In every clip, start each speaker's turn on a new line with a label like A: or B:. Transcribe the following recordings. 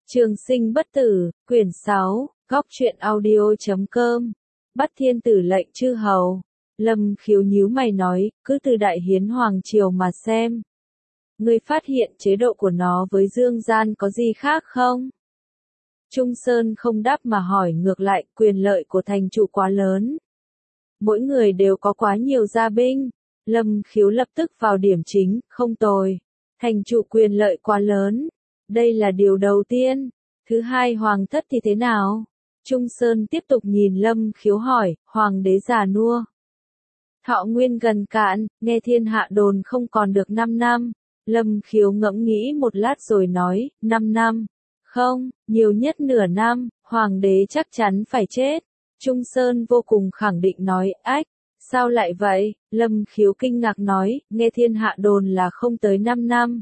A: Trường sinh bất tử, quyển 6, góc truyện audio.com. Bắt thiên tử lệnh chư hầu. Lâm Khiếu nhíu mày nói, cứ từ Đại Hiến Hoàng Triều mà xem. Ngươi phát hiện chế độ của nó với Dương Gian có gì khác không? Trung Sơn không đáp mà hỏi ngược lại, quyền lợi của thành chủ quá lớn. Mỗi người đều có quá nhiều gia binh. Lâm Khiếu lập tức vào điểm chính, không tồi. Thành chủ quyền lợi quá lớn. Đây là điều đầu tiên. Thứ hai, hoàng thất thì thế nào? Trung Sơn tiếp tục nhìn Lâm Khiếu hỏi, hoàng đế già nua. Thọ nguyên gần cạn, nghe thiên hạ đồn không còn được 5 năm. Lâm Khiếu ngẫm nghĩ một lát rồi nói, 5 năm. Không, nhiều nhất nửa năm, hoàng đế chắc chắn phải chết. Trung Sơn vô cùng khẳng định nói, ách, sao lại vậy? Lâm Khiếu kinh ngạc nói, nghe thiên hạ đồn là không tới 5 năm.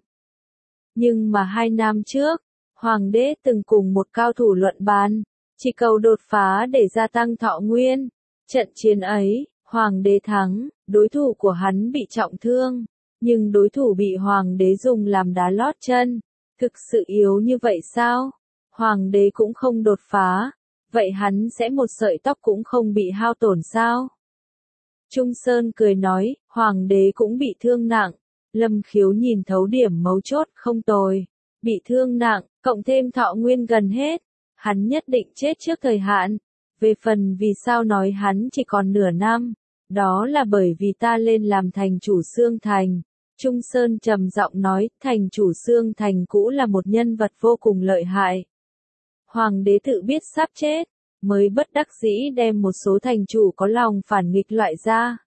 A: Nhưng mà 2 năm trước, hoàng đế từng cùng một cao thủ luận bàn, chỉ cầu đột phá để gia tăng thọ nguyên. Trận chiến ấy, hoàng đế thắng, đối thủ của hắn bị trọng thương, nhưng đối thủ bị hoàng đế dùng làm đá lót chân. Thực sự yếu như vậy sao? Hoàng đế cũng không đột phá, vậy hắn sẽ một sợi tóc cũng không bị hao tổn sao? Trung Sơn cười nói, hoàng đế cũng bị thương nặng. Lâm Khiếu nhìn thấu điểm mấu chốt, không tồi. Bị thương nặng, cộng thêm thọ nguyên gần hết. Hắn nhất định chết trước thời hạn. Về phần vì sao nói hắn chỉ còn nửa năm, đó là bởi vì ta lên làm thành chủ Xương Thành. Trung Sơn trầm giọng nói, thành chủ Xương Thành cũ là một nhân vật vô cùng lợi hại. Hoàng đế tự biết sắp chết, mới bất đắc dĩ đem một số thành chủ có lòng phản nghịch loại ra.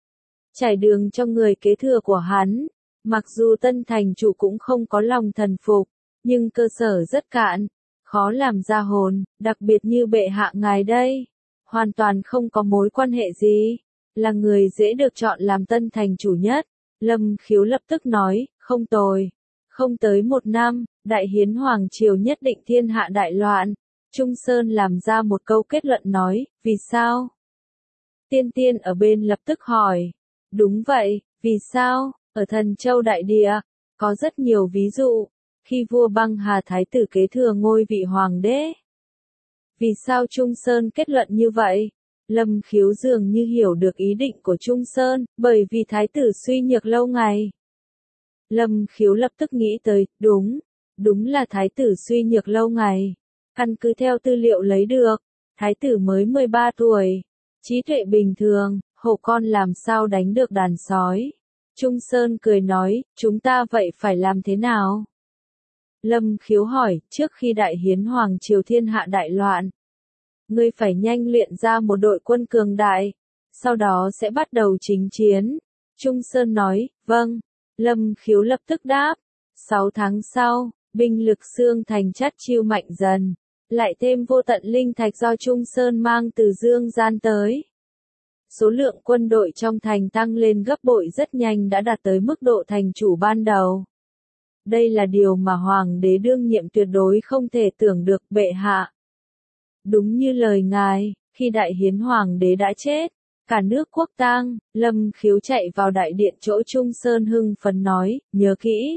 A: Trải đường cho người kế thừa của hắn. Mặc dù tân thành chủ cũng không có lòng thần phục, nhưng cơ sở rất cạn, khó làm ra hồn, đặc biệt như bệ hạ ngài đây. Hoàn toàn không có mối quan hệ gì, là người dễ được chọn làm tân thành chủ nhất. Lâm Khiếu lập tức nói, không tồi. Không tới 1 năm, Đại Hiến Hoàng Triều nhất định thiên hạ đại loạn. Trung Sơn làm ra một câu kết luận nói, vì sao? Tiên Tiên ở bên lập tức hỏi, đúng vậy, vì sao? Ở Thần Châu Đại Địa, có rất nhiều ví dụ, khi vua Băng Hà Thái tử kế thừa ngôi vị hoàng đế. Vì sao Trung Sơn kết luận như vậy? Lâm Khiếu dường như hiểu được ý định của Trung Sơn, bởi vì Thái tử suy nhược lâu ngày. Lâm Khiếu lập tức nghĩ tới, đúng là Thái tử suy nhược lâu ngày. Căn cứ theo tư liệu lấy được, Thái tử mới 13 tuổi, trí tuệ bình thường, hổ con làm sao đánh được đàn sói. Trung Sơn cười nói, chúng ta vậy phải làm thế nào? Lâm Khiếu hỏi, trước khi Đại Hiến Hoàng Triều thiên hạ đại loạn, ngươi phải nhanh luyện ra một đội quân cường đại, sau đó sẽ bắt đầu chính chiến. Trung Sơn nói, vâng. Lâm Khiếu lập tức đáp. 6 tháng sau, binh lực Xương Thành chắt chiu mạnh dần, lại thêm vô tận linh thạch do Trung Sơn mang từ Dương Gian tới. Số lượng quân đội trong thành tăng lên gấp bội rất nhanh đã đạt tới mức độ thành chủ ban đầu. Đây là điều mà hoàng đế đương nhiệm tuyệt đối không thể tưởng được, bệ hạ. Đúng như lời ngài, khi Đại Hiến Hoàng đế đã chết, cả nước quốc tang. Lâm Khiếu chạy vào đại điện chỗ Trung Sơn hưng phấn nói, nhớ kỹ.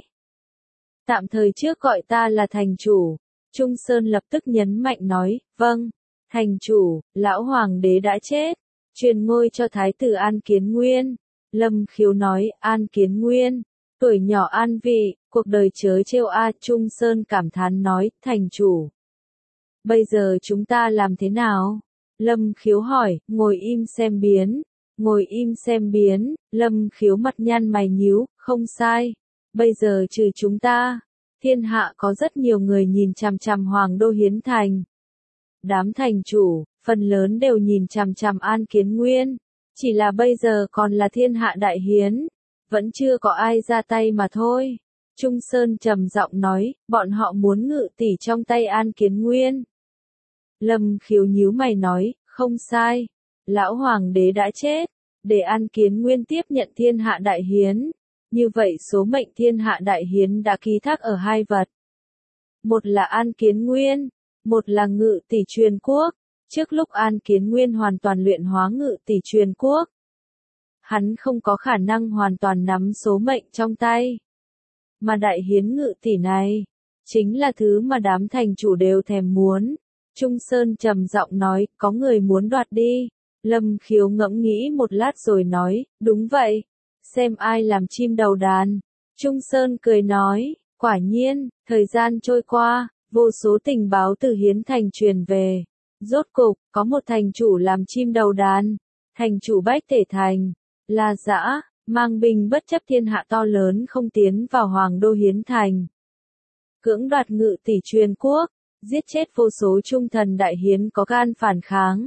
A: Tạm thời trước gọi ta là thành chủ. Trung Sơn lập tức nhấn mạnh nói, vâng, thành chủ, lão hoàng đế đã chết. Truyền ngôi cho Thái tử An Kiến Nguyên. Lâm Khiếu nói, An Kiến Nguyên, tuổi nhỏ an vị, cuộc đời chớ trêu a. Trung Sơn cảm thán nói, thành chủ. Bây giờ chúng ta làm thế nào? Lâm Khiếu hỏi, ngồi im xem biến. Ngồi im xem biến. Lâm Khiếu mặt nhăn mày nhíu, không sai. Bây giờ trừ chúng ta, thiên hạ có rất nhiều người nhìn chằm chằm Hoàng đô Hiến Thành. Đám thành chủ, phần lớn đều nhìn chằm chằm An Kiến Nguyên. Chỉ là bây giờ còn là thiên hạ đại hiến, vẫn chưa có ai ra tay mà thôi. Trung Sơn trầm giọng nói, bọn họ muốn ngự tỷ trong tay An Kiến Nguyên. Lâm Khiếu nhíu mày nói, không sai. Lão hoàng đế đã chết, để An Kiến Nguyên tiếp nhận thiên hạ đại hiến. Như vậy số mệnh thiên hạ đại hiến đã ký thác ở 2 vật. Một là An Kiến Nguyên, một là ngự tỷ truyền quốc. Trước lúc An Kiến Nguyên hoàn toàn luyện hóa ngự tỷ truyền quốc, hắn không có khả năng hoàn toàn nắm số mệnh trong tay. Mà đại hiến ngự tỷ này, chính là thứ mà đám thành chủ đều thèm muốn. Trung Sơn trầm giọng nói, có người muốn đoạt đi. Lâm Khiếu ngẫm nghĩ một lát rồi nói, đúng vậy, xem ai làm chim đầu đàn. Trung Sơn cười nói, quả nhiên, thời gian trôi qua, vô số tình báo từ Hiến Thành truyền về. Rốt cục, có một thành chủ làm chim đầu đàn, thành chủ Bách Thể Thành, La Dã, mang binh bất chấp thiên hạ to lớn không tiến vào hoàng đô Hiến Thành. Cưỡng đoạt ngự tỷ truyền quốc, giết chết vô số trung thần đại hiến có gan phản kháng.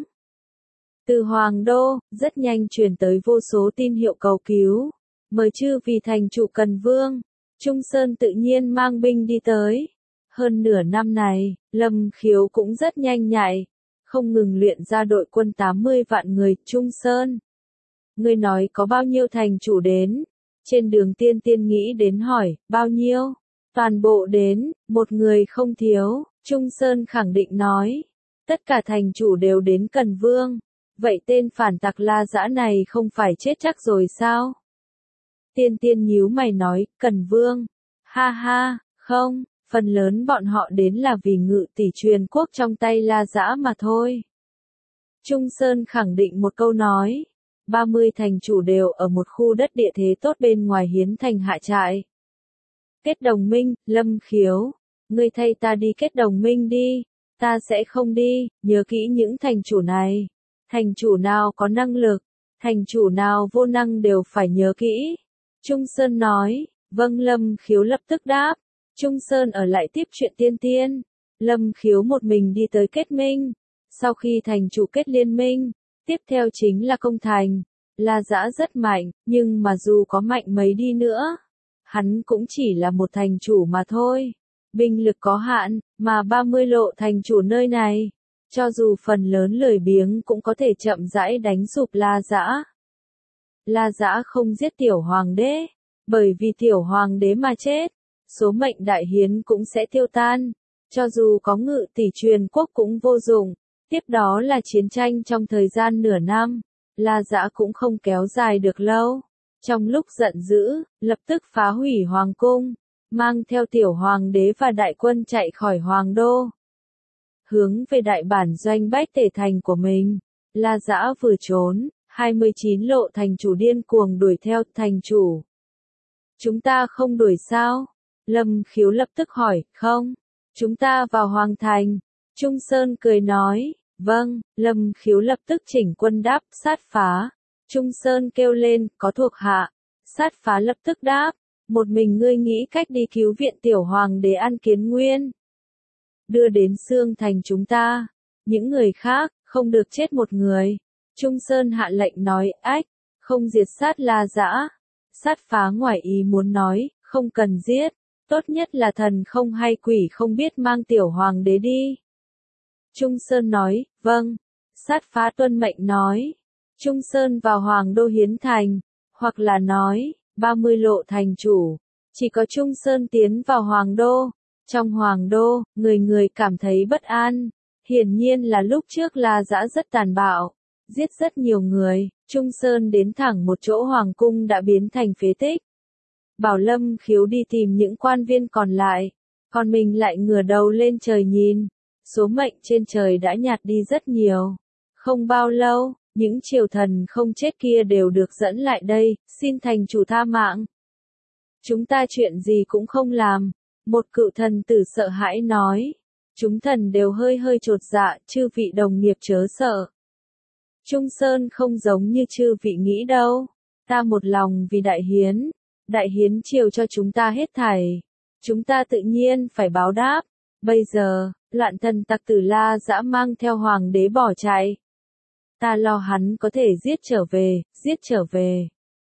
A: Từ hoàng đô, rất nhanh truyền tới vô số tin hiệu cầu cứu, mời chư vì thành chủ cần vương. Trung Sơn tự nhiên mang binh đi tới. Hơn nửa năm này, Lâm Khiếu cũng rất nhanh nhạy, không ngừng luyện ra đội quân 80 vạn người. Trung Sơn, ngươi nói có bao nhiêu thành chủ đến? Trên đường Tiên Tiên nghĩ đến hỏi, bao nhiêu? Toàn bộ đến, một người không thiếu. Trung Sơn khẳng định nói, tất cả thành chủ đều đến Cần Vương. Vậy tên phản tặc La Dã này không phải chết chắc rồi sao? Tiên Tiên nhíu mày nói, Cần Vương. Ha ha, không, phần lớn bọn họ đến là vì ngự tỷ truyền quốc trong tay La Dã mà thôi. Trung Sơn khẳng định một câu nói, 30 thành chủ đều ở một khu đất địa thế tốt bên ngoài Hiến Thành hạ trại. Kết đồng minh, Lâm Khiếu, ngươi thay ta đi kết đồng minh đi, ta sẽ không đi, nhớ kỹ những thành chủ này. Thành chủ nào có năng lực, thành chủ nào vô năng đều phải nhớ kỹ. Trung Sơn nói, vâng. Lâm Khiếu lập tức đáp. Trung Sơn ở lại tiếp chuyện Tiên Tiên. Lâm Khiếu một mình đi tới kết minh. Sau khi thành chủ kết liên minh, tiếp theo chính là công thành. La Dã rất mạnh, nhưng mà dù có mạnh mấy đi nữa, hắn cũng chỉ là một thành chủ mà thôi. Binh lực có hạn, mà 30 lộ thành chủ nơi này, cho dù phần lớn lười biếng cũng có thể chậm rãi đánh sụp La Dã. La Dã không giết tiểu hoàng đế, bởi vì tiểu hoàng đế mà chết, số mệnh đại hiến cũng sẽ tiêu tan, cho dù có ngự tỷ truyền quốc cũng vô dụng. Tiếp đó là chiến tranh trong thời gian nửa năm, La Dã cũng không kéo dài được lâu. Trong lúc giận dữ, lập tức phá hủy hoàng cung, mang theo tiểu hoàng đế và đại quân chạy khỏi hoàng đô. Hướng về đại bản doanh Bách Thể Thành của mình, La Dã vừa trốn, 29 lộ thành chủ điên cuồng đuổi theo. Thành chủ, chúng ta không đuổi sao? Lâm Khiếu lập tức hỏi, không, chúng ta vào hoàng thành. Trung Sơn cười nói, vâng. Lâm Khiếu lập tức chỉnh quân đáp, sát phá. Trung Sơn kêu lên, có thuộc hạ. Sát phá lập tức đáp, một mình ngươi nghĩ cách đi cứu viện tiểu hoàng đế An Kiến Nguyên, đưa đến Xương Thành chúng ta. Những người khác, không được chết một người. Trung Sơn hạ lệnh nói, ách, không diệt sát La Dã. Sát phá ngoài ý muốn nói, không cần giết, tốt nhất là thần không hay quỷ không biết mang tiểu hoàng đế đi. Trung Sơn nói, vâng. Sát phá tuân mệnh nói. Trung Sơn vào hoàng đô Hiến Thành, hoặc là nói, 30 lộ thành chủ, chỉ có Trung Sơn tiến vào hoàng đô. Trong hoàng đô, người người cảm thấy bất an. Hiển nhiên là lúc trước La Dã rất tàn bạo, giết rất nhiều người. Trung Sơn đến thẳng một chỗ hoàng cung đã biến thành phế tích. Bảo Lâm Khiếu đi tìm những quan viên còn lại, còn mình lại ngửa đầu lên trời nhìn. Số mệnh trên trời đã nhạt đi rất nhiều. Không bao lâu, những triều thần không chết kia đều được dẫn lại đây, xin thành chủ tha mạng. Chúng ta chuyện gì cũng không làm. Một cựu thần tử sợ hãi nói. Chúng thần đều hơi hơi chột dạ, chư vị đồng nghiệp chớ sợ. Trung Sơn không giống như chư vị nghĩ đâu. Ta một lòng vì đại hiến triều cho chúng ta hết thảy. Chúng ta tự nhiên phải báo đáp. Bây giờ, loạn thần tặc tử La Dã mang theo hoàng đế bỏ chạy. Ta lo hắn có thể giết trở về.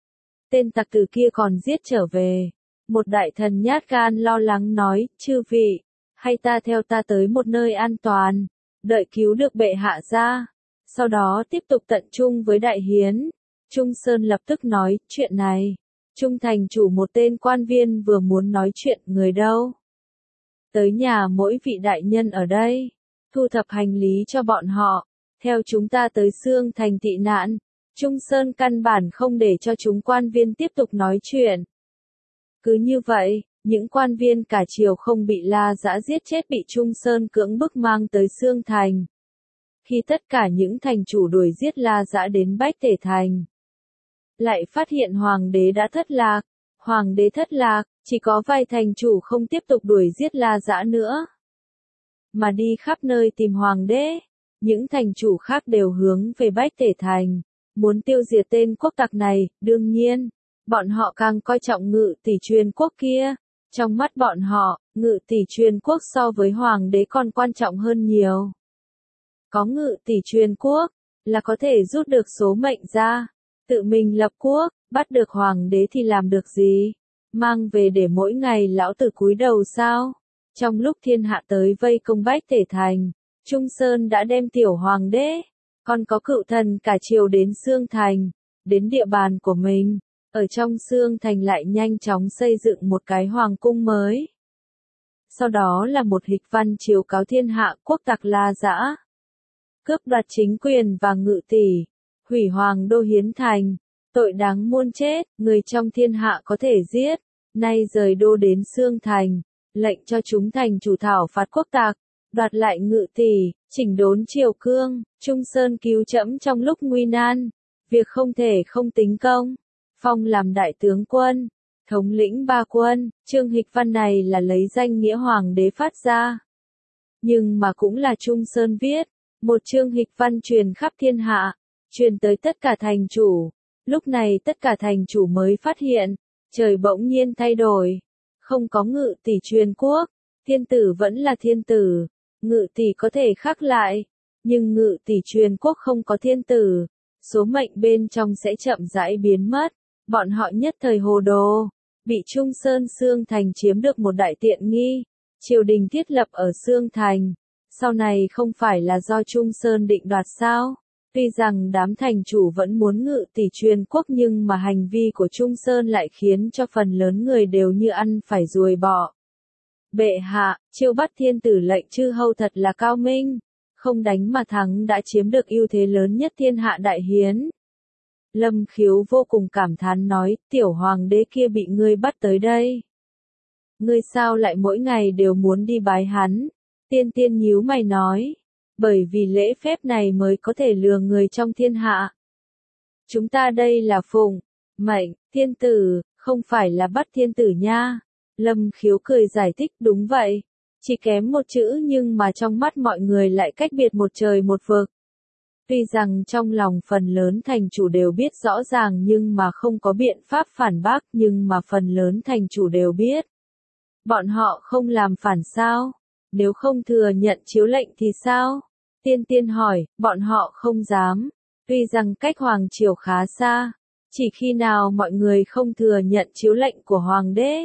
A: Tên tặc tử kia còn giết trở về. Một đại thần nhát gan lo lắng nói, chư vị, hay ta theo ta tới một nơi an toàn, đợi cứu được bệ hạ ra, sau đó tiếp tục tận trung với đại hiến. Trung Sơn lập tức nói, chuyện này, Trung thành chủ một tên quan viên vừa muốn nói chuyện, người đâu? Tới nhà mỗi vị đại nhân ở đây, thu thập hành lý cho bọn họ, theo chúng ta tới Xương Thành tị nạn. Trung Sơn căn bản không để cho chúng quan viên tiếp tục nói chuyện. Cứ như vậy, Những quan viên cả triều không bị La Dã giết chết bị Trung Sơn cưỡng bức mang tới Xương Thành. Khi tất cả những thành chủ đuổi giết La Dã đến Bách Tể Thành, lại phát hiện hoàng đế đã thất lạc. Hoàng đế thất lạc, chỉ có vài thành chủ không tiếp tục đuổi giết La Dã nữa, mà đi khắp nơi tìm hoàng đế. Những thành chủ khác đều hướng về Bách Tể Thành, muốn tiêu diệt tên quốc tặc này. Đương nhiên, bọn họ càng coi trọng Ngự Tỷ Truyền Quốc kia. Trong mắt bọn họ, Ngự Tỷ Truyền Quốc so với hoàng đế còn quan trọng hơn nhiều. Có Ngự Tỷ Truyền Quốc, là có thể rút được số mệnh ra, tự mình lập quốc. Bắt được hoàng đế thì làm được gì? Mang về để mỗi ngày lão tử cúi đầu sao? Trong lúc thiên hạ tới vây công Bách Tể Thành, Trung Sơn đã đem tiểu hoàng đế, còn có cựu thần cả triều đến Xương Thành, đến địa bàn của mình. Ở trong Xương Thành lại nhanh chóng xây dựng một cái hoàng cung mới. Sau đó là một hịch văn chiếu cáo thiên hạ quốc tặc La Dã, cướp đoạt chính quyền và ngự tỷ, hủy hoàng đô Hiến Thành, tội đáng muôn chết, người trong thiên hạ có thể giết. Nay rời đô đến Xương Thành, lệnh cho chúng thành chủ thảo phạt quốc tặc, đoạt lại ngự tỷ, chỉnh đốn triều cương. Trung Sơn cứu trẫm trong lúc nguy nan, việc không thể không tính công, phong làm đại tướng quân, thống lĩnh ba quân. Chương hịch văn này là lấy danh nghĩa hoàng đế phát ra, nhưng mà cũng là Trung Sơn viết. Một chương hịch văn truyền khắp thiên hạ, truyền tới tất cả thành chủ. Lúc này tất cả thành chủ mới phát hiện, trời bỗng nhiên thay đổi. Không có Ngự Tỷ Truyền Quốc, thiên tử vẫn là thiên tử, ngự tỷ có thể khắc lại, nhưng Ngự Tỷ Truyền Quốc không có thiên tử, số mệnh bên trong sẽ chậm rãi biến mất. Bọn họ nhất thời hồ đồ, bị Trung Sơn Xương Thành chiếm được một đại tiện nghi. Triều đình thiết lập ở Xương Thành, sau này không phải là do Trung Sơn định đoạt sao? Tuy rằng đám thành chủ vẫn muốn Ngự Tỷ Truyền Quốc nhưng mà hành vi của Trung Sơn lại khiến cho phần lớn người đều như ăn phải ruồi bọ. Bệ hạ, chiêu bắt thiên tử lệnh chư hầu thật là cao minh, không đánh mà thắng đã chiếm được ưu thế lớn nhất thiên hạ đại hiến. Lâm Khiếu vô cùng cảm thán nói, tiểu hoàng đế kia bị ngươi bắt tới đây. Ngươi sao lại mỗi ngày đều muốn đi bái hắn? Tiên Tiên nhíu mày nói, bởi vì lễ phép này mới có thể lừa người trong thiên hạ. Chúng ta đây là phụng mệnh thiên tử, không phải là bắt thiên tử nha. Lâm Khiếu cười giải thích, đúng vậy, chỉ kém một chữ nhưng mà trong mắt mọi người lại cách biệt một trời một vực. Tuy rằng trong lòng phần lớn thành chủ đều biết rõ ràng nhưng mà không có biện pháp phản bác, nhưng mà phần lớn thành chủ đều biết. Bọn họ không làm phản sao? Nếu không thừa nhận chiếu lệnh thì sao? Tiên Tiên hỏi, bọn họ không dám. Tuy rằng cách hoàng triều khá xa, chỉ khi nào mọi người không thừa nhận chiếu lệnh của hoàng đế,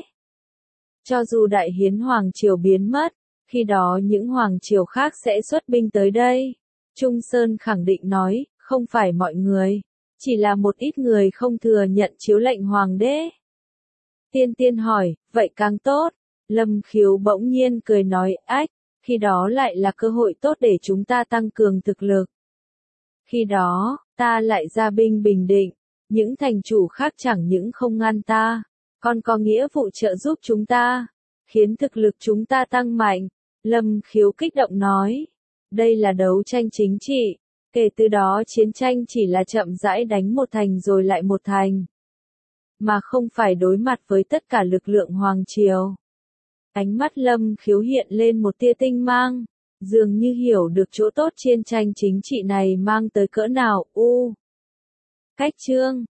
A: cho dù đại hiến hoàng triều biến mất, khi đó những hoàng triều khác sẽ xuất binh tới đây. Trung Sơn khẳng định nói, không phải mọi người, chỉ là một ít người không thừa nhận chiếu lệnh hoàng đế. Tiên Tiên hỏi, vậy càng tốt. Lâm Khiếu bỗng nhiên cười nói, ách, khi đó lại là cơ hội tốt để chúng ta tăng cường thực lực. Khi đó, ta lại ra binh bình định, những thành chủ khác chẳng những không ngăn ta, còn có nghĩa vụ trợ giúp chúng ta, khiến thực lực chúng ta tăng mạnh. Lâm Khiếu kích động nói, đây là đấu tranh chính trị, kể từ đó chiến tranh chỉ là chậm rãi đánh một thành rồi lại một thành, mà không phải đối mặt với tất cả lực lượng hoàng triều. Ánh mắt Lâm Khiếu hiện lên một tia tinh mang, dường như hiểu được chỗ tốt chiến tranh chính trị này mang tới cỡ nào. Cách chương